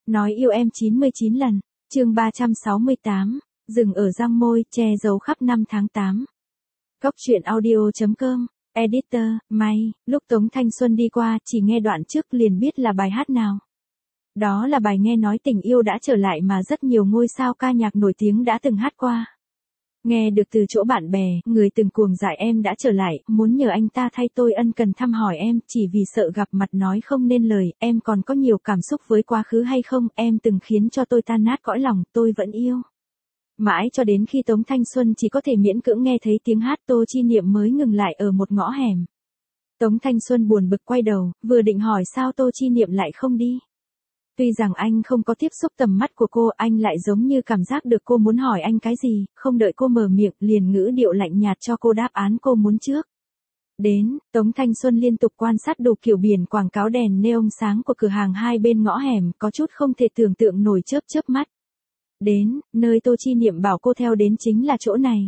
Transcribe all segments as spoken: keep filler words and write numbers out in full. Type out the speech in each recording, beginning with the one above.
Nói yêu em chín mươi chín lần, chương ba trăm sáu mươi tám, dừng ở răng môi, che giấu khắp năm tháng tám. Cốc truyện audio chấm com, editor, May, lúc Tống Thanh Xuân đi qua, chỉ nghe đoạn trước liền biết là bài hát nào. Đó là bài Nghe Nói Tình Yêu Đã Trở Lại mà rất nhiều ngôi sao ca nhạc nổi tiếng đã từng hát qua. Nghe được từ chỗ bạn bè, người từng cuồng dại em đã trở lại, muốn nhờ anh ta thay tôi ân cần thăm hỏi em, chỉ vì sợ gặp mặt nói không nên lời, em còn có nhiều cảm xúc với quá khứ hay không, em từng khiến cho tôi tan nát cõi lòng, tôi vẫn yêu. Mãi cho đến khi Tống Thanh Xuân chỉ có thể miễn cưỡng nghe thấy tiếng hát Tô Chi Niệm mới ngừng lại ở một ngõ hẻm. Tống Thanh Xuân buồn bực quay đầu, vừa định hỏi sao Tô Chi Niệm lại không đi. Tuy rằng anh không có tiếp xúc tầm mắt của cô, anh lại giống như cảm giác được cô muốn hỏi anh cái gì, không đợi cô mở miệng, liền ngữ điệu lạnh nhạt cho cô đáp án cô muốn trước. Đến, Tống Thanh Xuân liên tục quan sát đủ kiểu biển quảng cáo đèn neon sáng của cửa hàng hai bên ngõ hẻm, có chút không thể tưởng tượng nổi chớp chớp mắt. Đến, nơi Tô Chi Niệm bảo cô theo đến chính là chỗ này.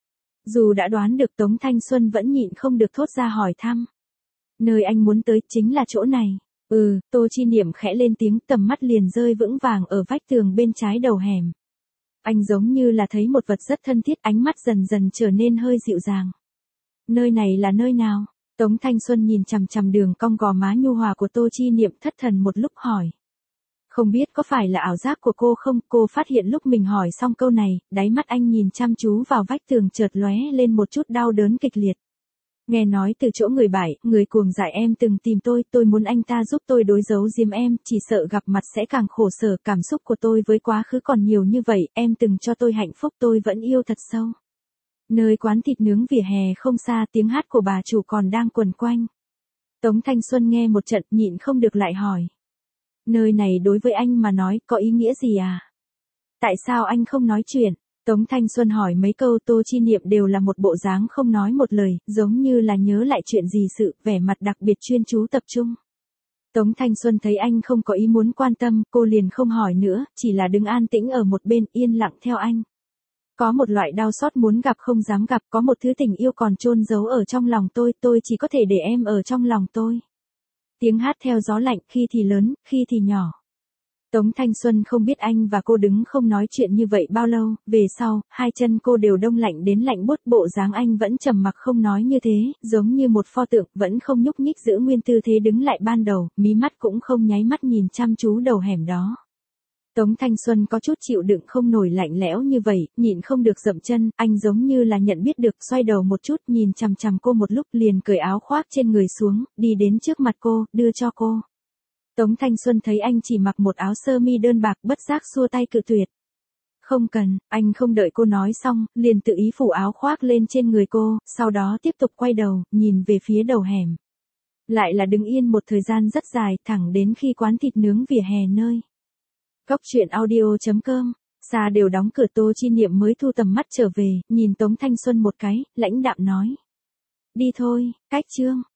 Dù đã đoán được Tống Thanh Xuân vẫn nhịn không được thốt ra hỏi thăm. Nơi anh muốn tới chính là chỗ này. Ừ, Tô Chi Niệm khẽ lên tiếng, tầm mắt liền rơi vững vàng ở vách tường bên trái đầu hẻm. Anh giống như là thấy một vật rất thân thiết, ánh mắt dần dần trở nên hơi dịu dàng. Nơi này là nơi nào? Tống Thanh Xuân nhìn chằm chằm đường cong gò má nhu hòa của Tô Chi Niệm, thất thần một lúc hỏi. Không biết có phải là ảo giác của cô không, cô phát hiện lúc mình hỏi xong câu này, đáy mắt anh nhìn chăm chú vào vách tường chợt lóe lên một chút đau đớn kịch liệt. Nghe nói từ chỗ người bại, người cuồng dại em từng tìm tôi, tôi muốn anh ta giúp tôi đối giấu giếm em, chỉ sợ gặp mặt sẽ càng khổ sở, cảm xúc của tôi với quá khứ còn nhiều như vậy, em từng cho tôi hạnh phúc, tôi vẫn yêu thật sâu. Nơi quán thịt nướng vỉa hè không xa, tiếng hát của bà chủ còn đang quần quanh. Tống Thanh Xuân nghe một trận, nhịn không được lại hỏi. Nơi này đối với anh mà nói, có ý nghĩa gì à? Tại sao anh không nói chuyện? Tống Thanh Xuân hỏi mấy câu, Tô Chi Niệm đều là một bộ dáng không nói một lời, giống như là nhớ lại chuyện gì sự, vẻ mặt đặc biệt chuyên chú tập trung. Tống Thanh Xuân thấy anh không có ý muốn quan tâm, cô liền không hỏi nữa, chỉ là đứng an tĩnh ở một bên, yên lặng theo anh. Có một loại đau xót muốn gặp không dám gặp, có một thứ tình yêu còn chôn giấu ở trong lòng tôi, tôi chỉ có thể để em ở trong lòng tôi. Tiếng hát theo gió lạnh, khi thì lớn, khi thì nhỏ. Tống Thanh Xuân không biết anh và cô đứng không nói chuyện như vậy bao lâu, về sau, hai chân cô đều đông lạnh đến lạnh buốt, bộ dáng anh vẫn trầm mặc không nói như thế, giống như một pho tượng, vẫn không nhúc nhích giữ nguyên tư thế đứng lại ban đầu, mí mắt cũng không nháy mắt nhìn chăm chú đầu hẻm đó. Tống Thanh Xuân có chút chịu đựng không nổi lạnh lẽo như vậy, nhịn không được dậm chân, anh giống như là nhận biết được, xoay đầu một chút, nhìn chằm chằm cô một lúc, liền cởi áo khoác trên người xuống, đi đến trước mặt cô, đưa cho cô. Tống Thanh Xuân thấy anh chỉ mặc một áo sơ mi đơn bạc, bất giác xua tay cự tuyệt. Không cần, anh không đợi cô nói xong, liền tự ý phủ áo khoác lên trên người cô, sau đó tiếp tục quay đầu, nhìn về phía đầu hẻm. Lại là đứng yên một thời gian rất dài, thẳng đến khi quán thịt nướng vỉa hè nơi. Cốc truyện audio chấm com, xa đều đóng cửa, Tô Chi Niệm mới thu tầm mắt trở về, nhìn Tống Thanh Xuân một cái, lãnh đạm nói. Đi thôi, cách chương.